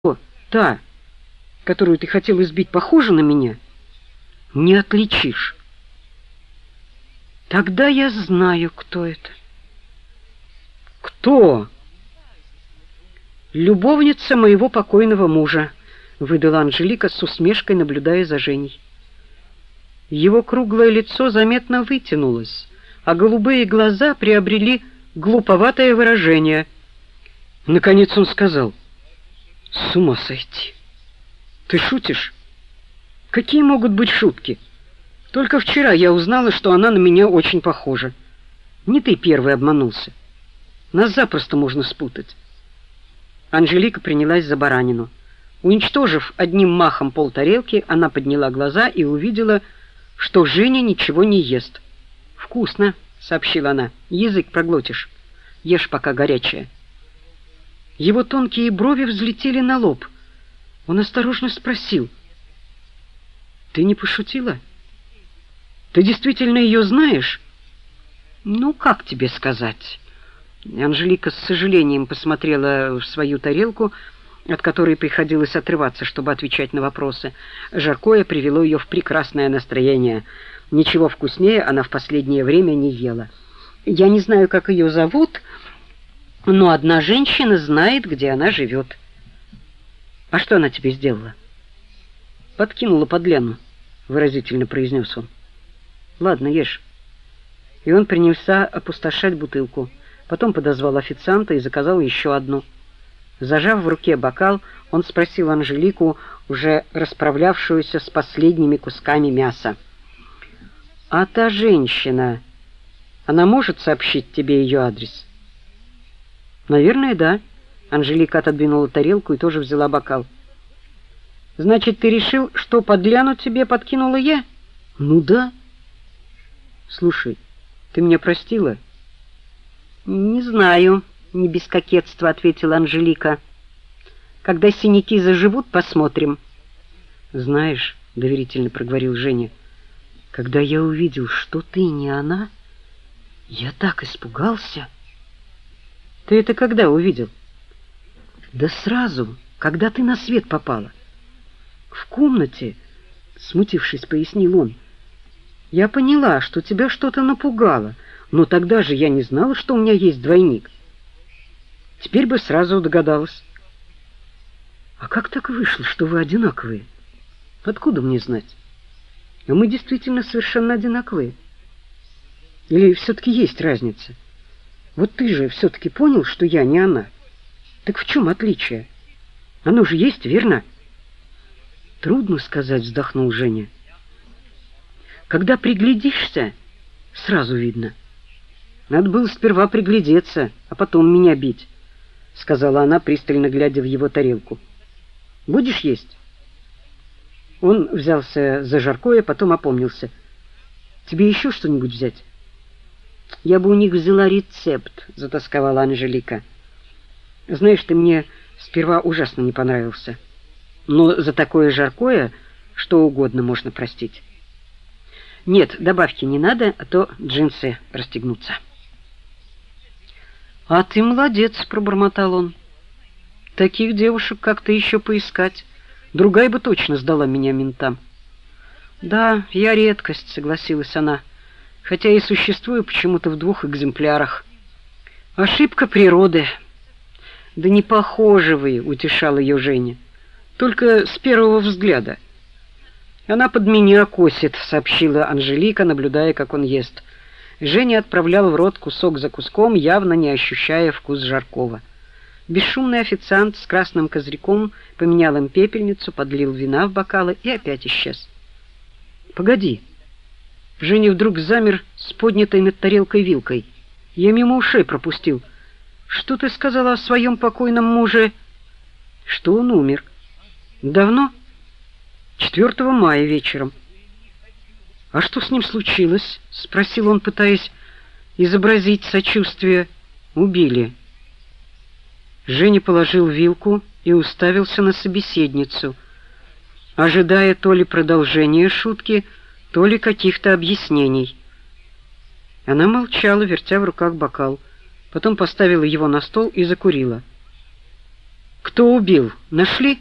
та, которую ты хотел избить, похожа на меня? Не отличишь. Тогда я знаю, кто это. Кто? Любовница моего покойного мужа, выдала Анжелика с усмешкой, наблюдая за Женей. Его круглое лицо заметно вытянулось, а голубые глаза приобрели глуповатое выражение. Наконец он сказал: "С ума сойти! Ты шутишь? Какие могут быть шутки? Только вчера я узнала, что она на меня очень похожа. Не ты первый обманулся. Нас запросто можно спутать". Анжелика принялась за баранину. Уничтожив одним махом полтарелки, она подняла глаза и увидела, что Женя ничего не ест. "Вкусно", сообщила она. "Язык проглотишь. Ешь, пока горячее". Его тонкие брови взлетели на лоб. Он осторожно спросил: "Ты не пошутила? Ты действительно ее знаешь?" "Ну, как тебе сказать?" Анжелика с сожалением посмотрела в свою тарелку, от которой приходилось отрываться, чтобы отвечать на вопросы. Жаркое привело ее в прекрасное настроение. Ничего вкуснее она в последнее время не ела. "Я не знаю, как ее зовут, но одна женщина знает, где она живет". "А что она тебе сделала?" "Подкинула под Лену", выразительно произнес он. "Ладно, ешь". И он принялся опустошать бутылку. Потом подозвал официанта и заказал еще одну. Зажав в руке бокал, он спросил Анжелику, уже расправлявшуюся с последними кусками мяса: "А та женщина, она может сообщить тебе ее адрес?" "Наверное, да". Анжелика отодвинула тарелку и тоже взяла бокал. "Значит, ты решил, что под Ляну тебе подкинула я?" "Ну да". "Слушай, ты меня простила?" "Не знаю", не без кокетства ответила Анжелика. "Когда синяки заживут, посмотрим". "Знаешь", доверительно проговорил Женя, "когда я увидел, что ты не она, я так испугался". "Ты это когда увидел?" "Да сразу, когда ты на свет попала. В комнате", смутившись, пояснил он. "Я поняла, что тебя что-то напугало, но тогда же я не знала, что у меня есть двойник. Теперь бы сразу догадалась". "А как так вышло, что вы одинаковые?" "Откуда мне знать? А мы действительно совершенно одинаковые. Или все-таки есть разница? Вот ты же все-таки понял, что я не она. Так в чем отличие? Оно же есть, верно?" "Трудно сказать", вздохнул Женя. "Когда приглядишься, сразу видно". "Надо было сперва приглядеться, а потом меня бить", сказала она, пристально глядя в его тарелку. "Будешь есть?" Он взялся за жаркое, потом опомнился. "Тебе еще что-нибудь взять?" "Я бы у них взяла рецепт", затасковала Анжелика. "Знаешь, ты мне сперва ужасно не понравился. Но за такое жаркое что угодно можно простить. Нет, добавки не надо, а то джинсы расстегнутся". "А ты молодец", пробормотал он. "Таких девушек как-то еще поискать. Другая бы точно сдала меня ментам". "Да, я редкость", согласилась она, "хотя и существую почему-то в 2 экземплярах. Ошибка природы". "Да не похожи вы", утешал ее Женя. "Только с первого взгляда". "Она под меня косит", сообщила Анжелика, наблюдая, как он ест. Женя отправлял в рот кусок за куском, явно не ощущая вкус жаркого. Бесшумный официант с красным козырьком поменял им пепельницу, подлил вина в бокалы и опять исчез. "Погоди". Женя вдруг замер с поднятой над тарелкой вилкой. "Я мимо ушей пропустил. Что ты сказала о своем покойном муже?" "Что он умер". "Давно?" 4 мая вечером". "А что с ним случилось?" спросил он, пытаясь изобразить сочувствие. "Убили". Женя положил вилку и уставился на собеседницу, ожидая то ли продолжения шутки, то ли каких-то объяснений. Она молчала, вертя в руках бокал, потом поставила его на стол и закурила. Кто убил? Нашли?